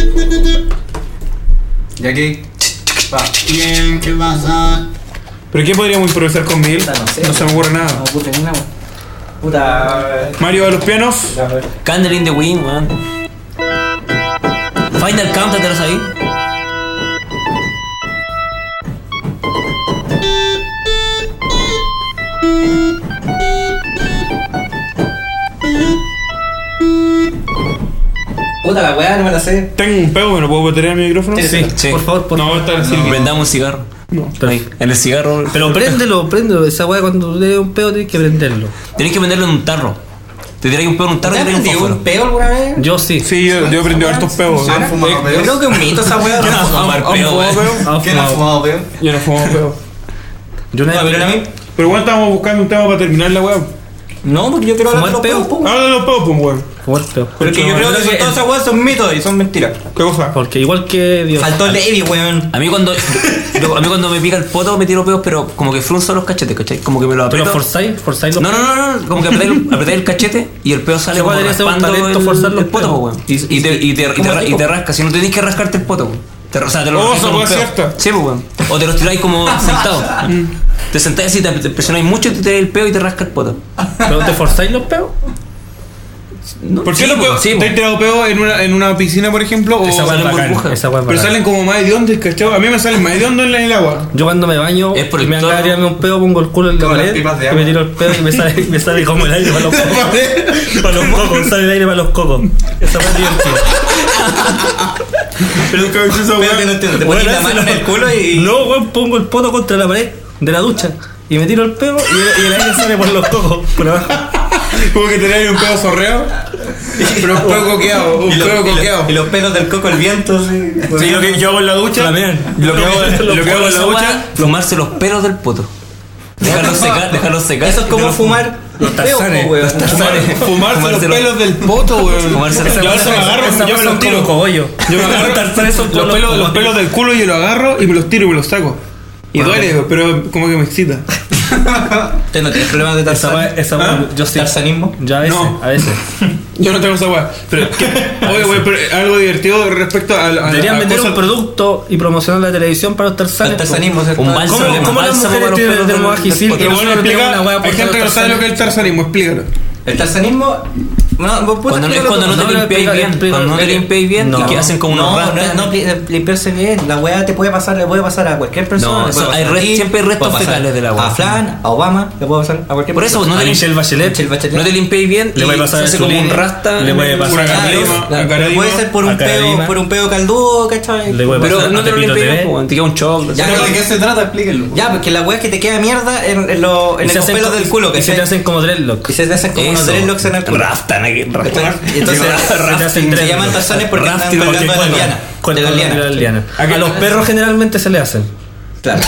Y aquí. Va. Bien, ¿qué pasa? ¿Pero qué podríamos improvisar con Miguel? Puta, no sé. No se me ocurre nada. No, puta, ni una wea. Puta. Mario a los pianos. Candle in the Wind, weón. Final Countdown, ¿te lo sabí? Puta la weá, no me la sé. Tengo un pego, ¿me lo puedo meter en mi micrófono? Sí, Sí. por favor, por No, favor. está en Silvia. Prendamos un cigarro. No. Ahí, en el cigarro. Pero préndelo, préndelo. Esa weá cuando le dé un pedo tienes que prenderlo. Tenés que venderlo en un tarro. Te tiráis un pedo en un tarro ¿Te y has tiráis un metido un fósforo. peo alguna vez? Yo sí. Sí, yo, yo he aprendido hartos pegos. ¿Han fumado Yo peos? creo que es un mito esa weá. Yo no fumo ¿Han peo, fumado weón. peo? Ah, ¿Quién ha fumado. fumado peo? Yo no fumo peo. Yo una No, vez- pero a mí. Pero igual estamos buscando un tema para terminar la web. No, porque yo quiero hablar de los ¿Fumar peos, peo? po. Habla de los peos, pues, weón. Fumar peo. Pero que yo creo que todas esas weas son mitos y son mentiras. ¿Qué cosa? Porque igual que Dios. Faltó Levi, weón. A mí cuando yo- a mí cuando me pica el poto me tiro peos, pero como que frunzo los cachetes, ¿cachai? Como que me lo Pero aprieto. forzáis, forzáis los No, no, no, no, como que apretáis el, apretáis el cachete y el peo sale Ese como debería ser un raspando talento el, forzar los el poto, peos. po, weón. Y, y te, y, te, y, te, ra- y te rascas, si no tenés que rascarte el poto, weón. Te, o sea, te lo Oh, rascas esa con un weá es peo. cierta. Sí, pues, weón. O te los tiráis como sentado. Te sentáis así, te, te presionáis mucho y te tiráis el peo y te rascas el poto. ¿Pero te forzáis los peos? No, ¿Por qué sí, los po, peos? sí, ¿Te po. has tirado peos en una, en una piscina, por ejemplo? O Esa weá es salen bacán. burbujas. Esa weá es pero bacán. salen como más hediondos, ¿cachai? A mí me salen más hediondos en el agua. Yo cuando me baño Es por y el me dan tono. ganas de tirarme un pedo, pongo el culo en la Como las pared pipas de y agua. me tiro el pedo y me sale, me sale como el aire para los cocos. Para los cocos, sale el aire para los cocos. Esa fue divertida. Pero nunca he visto esa Pero que no weá. entiendo, te pones la mano en el culo y. No, weón, pongo el poto contra la pared de la ducha y me tiro el pedo y el, y el aire sale por los cocos, por abajo. Como que tenéis un pedo sorreo. Pero un pedo coqueado, un Y los, pedo y los- coqueado. y los pelos del coco, el viento, sí. Sí, lo que yo hago en la ducha. También. Lo que hago, lo que hago en la Esa ducha. weá, fumarse los pelos del poto. Dejarlos secar, dejarlos secar. Eso es como fumar los tarzanes, peos, po, weón. Fumarse los Fumarse los- pelos del poto, weón. Fumarse los- Yo a veces me agarro, Esas yo me son los como tiro. cogollo. Yo me agarro Tarzanes son como los pelos, los cogollos. pelos del culo y yo lo agarro y me los tiro y me los saco. Y duele, pero como que me excita. ¿Usted no tiene problemas de Esa weá, tarzán? esa weá, yo sí. ¿Tarzanismo? Yo a veces, No. a veces. Yo no tengo esa weá. Pero, ¿qué? Oye, güey, pero algo divertido respecto a, a, Deberían a vender cosas- un producto y promocionar la televisión para los tarzanes. El tarzanismo, ¿cierto? Un bálsamo. ¿Cómo, cómo las Bálsamo para mujeres los tienen pelos del- dermogil del y Pero bueno, nosotros tenemos explica, una weá hay por gente que no sabe lo que es el tarzanismo, explícalo. El tarzanismo. No, vos puedes Cuando, es explicarlo cuando no tú. te No, limpiáis explica- bien. explica- Cuando no te limpiáis bien No. y que hacen como unos No, no, rastas. es no li- limpiarse bien. La weá te puede pasar, le puede pasar a cualquier persona. No, le puede eso- hay pasar a re- ti, siempre hay restos puede pasar fecales de la weá. A Flan, a Obama, le puede pasar a cualquier Por eso, persona. no A te Michelle Bachelet. Michelle Bachelet. No te limpiáis bien Le y puede pasar se a hace como un Zulín, rasta. le puede pasar Una a caradima, Carlos, una Pero caradima. puede ser por un a pedo, Caradima. por un pedo caldudo, ¿cachai? Le puede Pero pasar no a te lo Pepito limpiáis T V. bien, po, te queda un choclo. Ya, ¿Pero pero- de qué se trata? Explíquenlo. Ya, porque la weá es que te queda mierda en, en, lo- Y en se los hacen pelos co- del culo, y se te hacen como dreadlocks. Y se te hacen como unos Eso. dreadlocks en el culo. Raftan aquí, raftan. ¿Cachai? Entonces, Se te hacen se dreadlocks. llaman tarzanes porque están Rafting, colgando de la Con- liana. con- De la con liana. liana. ¿A A los perros generalmente se le hacen. Claro.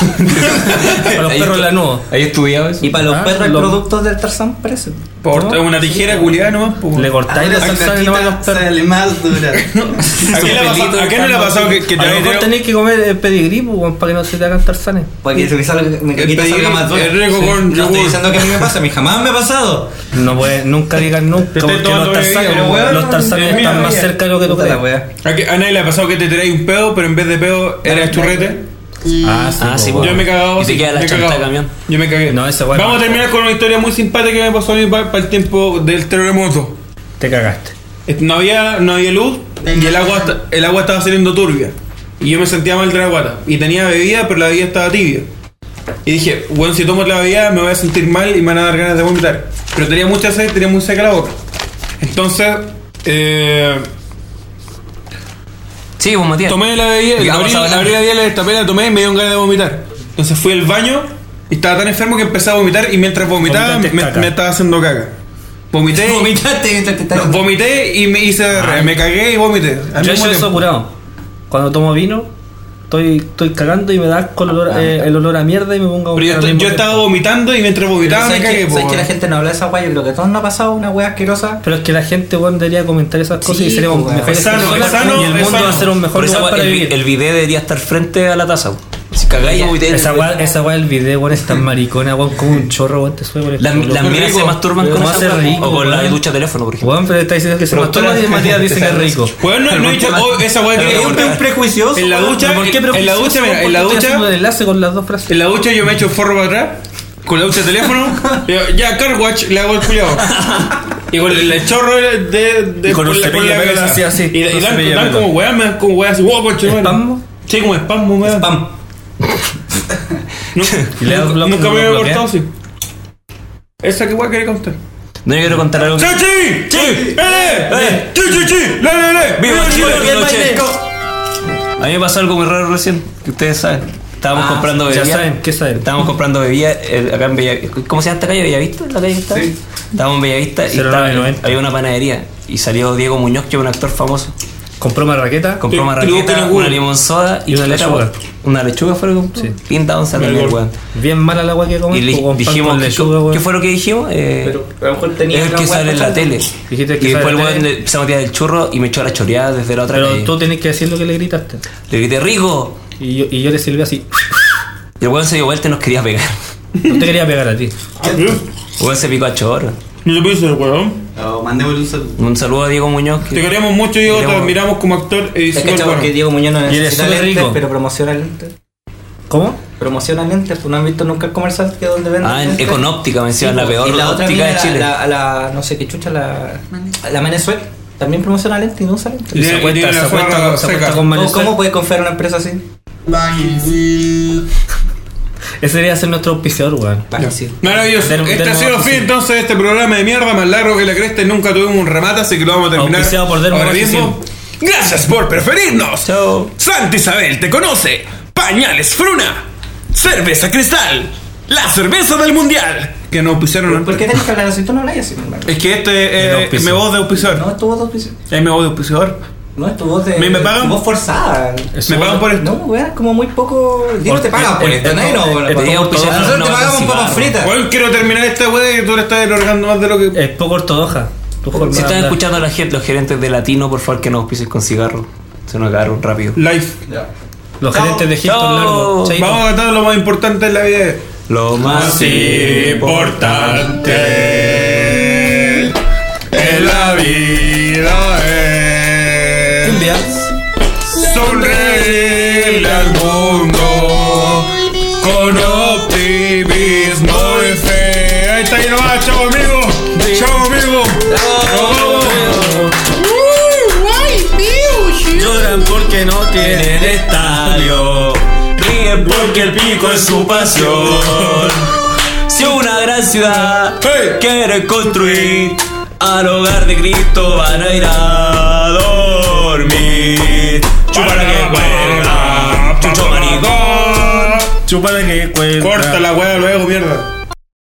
A los Ahí perros estu- lanudos. ¿Ahí estudiado eso? Y para los Ah, perros el lo- producto del tarzán parece. Por ¿Cómo? una tijera culiada nomás, pues. Le cortáis Ahora las su tarzanes nomás a los caquita perros. sale más dura. ¿A qué le ha pasado- a qué no le ha pasado que, que te A lo haya mejor tirado- tenéis que comer el pedigrí, pues, weón, para que no se te hagan tarzanes. Para que me salga, me El caquita salga pedigrí más dura. es rico Sí. con No yogur. estoy diciendo que a mí me pasa, a mí jamás me ha pasado. No puede, nunca digan nunca, Te estoy porque tomando los tarzanes, bebida, weón. los tarzanes Es mía, están más mía. cerca de lo que tú Puta la crees. wea. ¿A, qué- a nadie le ha pasado que te tiráis un pedo, pero en vez de pedo era churrete? Ah, sí, Ah, sí, pues, Yo me he cagado. Y te sí, queda la me he chanta cagado. de camión. Yo me cagué. No, esa weá Vamos no. a terminar con una historia muy simpática que me pasó a mí para el tiempo del terremoto. Te cagaste. No había, no había luz y el agua, esta- el agua estaba saliendo turbia. Y yo me sentía mal de la guata. Y tenía bebida, pero la bebida estaba tibia. Y dije, bueno, si tomo la bebida me voy a sentir mal y me van a dar ganas de vomitar. Pero tenía mucha sed, tenía muy seca la boca. Entonces, eh, Sí, pues Matías. tomé la bebida, ¿Y qué abrí, vamos a hablar? abrí la bebida, la destapé, la tomé y me dio ganas de vomitar. Entonces fui al baño y estaba tan enfermo que empecé a vomitar y mientras vomitaba Vomitaste me, caca. me estaba haciendo caca. Vomité, Vomitaste mientras te no, estás. vomité y me hice diarrea. Ay. Me cagué y vomité. Al Yo he mismo hecho eso tiempo. curado. Cuando tomo vino, estoy, estoy cagando y me da asco el olor, eh, el olor a mierda y me pongo a Pero yo, vomitar al mismo yo estaba tiempo. vomitando y mientras vomitaba me ¿Sabes cagué. que, po, ¿sabes que la weón. gente no habla de esa wea? Yo creo que a todos nos ha pasado una wea asquerosa. Pero es que la gente, weón, debería comentar esas cosas Sí, y seremos pues, mejores es sano, personas es sano, y el es mundo sano. va a ser un mejor Por esa lugar weá, para el, vivir. el bidet debería estar frente a la taza. Si cagáis y vomitáis. Esa weá, esa weá del video, weón, es tan maricona, weón, como un chorro, weón, te sube por el Las culo. las minas rico. se masturban con ¿Cómo esa hace weá, rico, o con la weón? ducha teléfono, por ejemplo. Weón, pero está diciendo que se masturba y Matías dice que es rico. Weón, no, no he dicho, oh, esa weá que Es un un prejuicioso. En la weón. ducha, ¿Pero por qué en la prejuicioso, ducha, mira, weón? en la Porque estoy ducha, haciendo el enlace con las dos frases. en la ducha yo me echo el forro para atrás con la ducha de teléfono. y yo, ya, Carwatch, le hago el culiado. Y con el, el chorro de. de, de Y con un por la- por cepillo la de pelo cabeza. así, así, Y, y con dan, cepillo de dan pelo. como weá, me dan como weá así, wow, concha de madre. ¿Espasmo? Sí, como espasmo, me dan. Spam. No, Y le das nunca bloque, nunca no me lo había bloquea. cortado así. Esa que weá quería contar. No, yo quiero contar algo. que- ¡Chachi! ¡Sí! ¡Eh! ¡Eh! ¡Chi, chi, chi! ¡Le, le, le! ¡Viva Chile! Chile, ¡Viva Chile! baile. A mí me pasó algo muy raro recién, que ustedes saben. Estábamos Ah, comprando Ya bebida. saben, ¿qué saben? Estábamos comprando bebida eh, acá en Bellavista. ¿Cómo se llama esta calle? ¿Bellavista? ¿La calle que está? Estábamos en Bellavista y cero estaba- nueve noventa. había una panadería. Y salió Diego Muñoz, que es un actor famoso. Compró marraqueta. Compró Te- marraqueta, te lo una busco. limón soda Y una chuleta, lechuga. weón. Una lechuga fue lo que compró. Sí. Pinta onza también, Mejor. weón. Bien mala la agua que comí. Y le- dijimos, que- ¿qué fue lo que dijimos? Eh, Pero a lo mejor tenía es el otra que weá sale en la escuchando. tele. Dijiste que y después sale el en la weón tele. le- empezó a tirar el churro y me echó la choreada desde la otra Pero calle. tú tenés que decir lo que le gritaste. Le grité rico. Y yo, y yo le silbé así. Y el weón se dio vuelta y nos quería pegar. No te quería pegar a ti. Ah, ¿sí? El weón se picó a chorro. ¿No te pides el weón? No, mandémosle un saludo. Un saludo a Diego Muñoz. que- Te queremos mucho, Diego, te Queremos- admiramos como actor y Es súper que chavo, bueno. que Diego Muñoz no Y eres necesita súper lentes, rico. pero promociona lentes. ¿Cómo? Promociona lentes, pues no han visto nunca el comercial que donde venden Ah, en lentes. Econóptica, me decían, la pues, peor y la otra óptica mina, de Chile. La, la, la- no sé qué chucha, la, la Menezuela también promociona lentes y no usa lentes. Y Y se tiene- acuesta, tiene se la acuesta, zona se acuesta seca. con ¿Cómo, Venezuela. ¿Cómo puede confiar una empresa así? Bajinsil. Ese debería ser nuestro auspiciador, weón. Bajinsil. Maravilloso. Del- Este del ha sido el nuevo fin oficina. entonces de este programa de mierda más largo que la cresta y nunca tuvimos un remate, así que lo vamos a terminar Auspiciado por Del ahora Nuevo mismo. Gracias por preferirnos. Chao. Santa Isabel te conoce. Pañales Fruna. Cerveza Cristal. La cerveza del mundial. Que nos pusieron. ¿Por qué tenés que hablar así? Tú no hablas así, hermano. Es que este El eh, es auspicio. mi voz de auspiciador. No, es tu voz de auspicio. Es mi voz de auspiciador. No, es tu voz de. ¿Me- me pagan? tu voz forzada. Eso- Me pagan por esto. No, weón, es como muy poco. Digo, te pagan por el- esto, el- nadie no. el- no, el- no, el- Nosotros no, te pagamos no, papas no. fritas. Bueno, quiero terminar esta wea y tú le estás alargando más de lo que. Es poco ortodoxa. Tu forma Si de están hablar. escuchando a la gente, los gerentes de Latino, por favor que nos auspicien con cigarro. Se nos agarraron rápido. Live. Los Chao. gerentes de Hilton Chao. largo. Chaito. Vamos a cantar lo más importante en la vida. Lo más importante en la vida es Cumbia. sonreírle al mundo con optimismo y fe. Ahí está, ahí nomás, chao amigo, chao amigo. Lloran porque no tienen estadio. ríen porque el pico es su pasión. Si una gran ciudad Hey. quiere construir, al hogar de Cristo van a ir a dormir. Chúpala que cuelga, chucho maricón. Chúpala que cuenta. Corta la wea luego, mierda.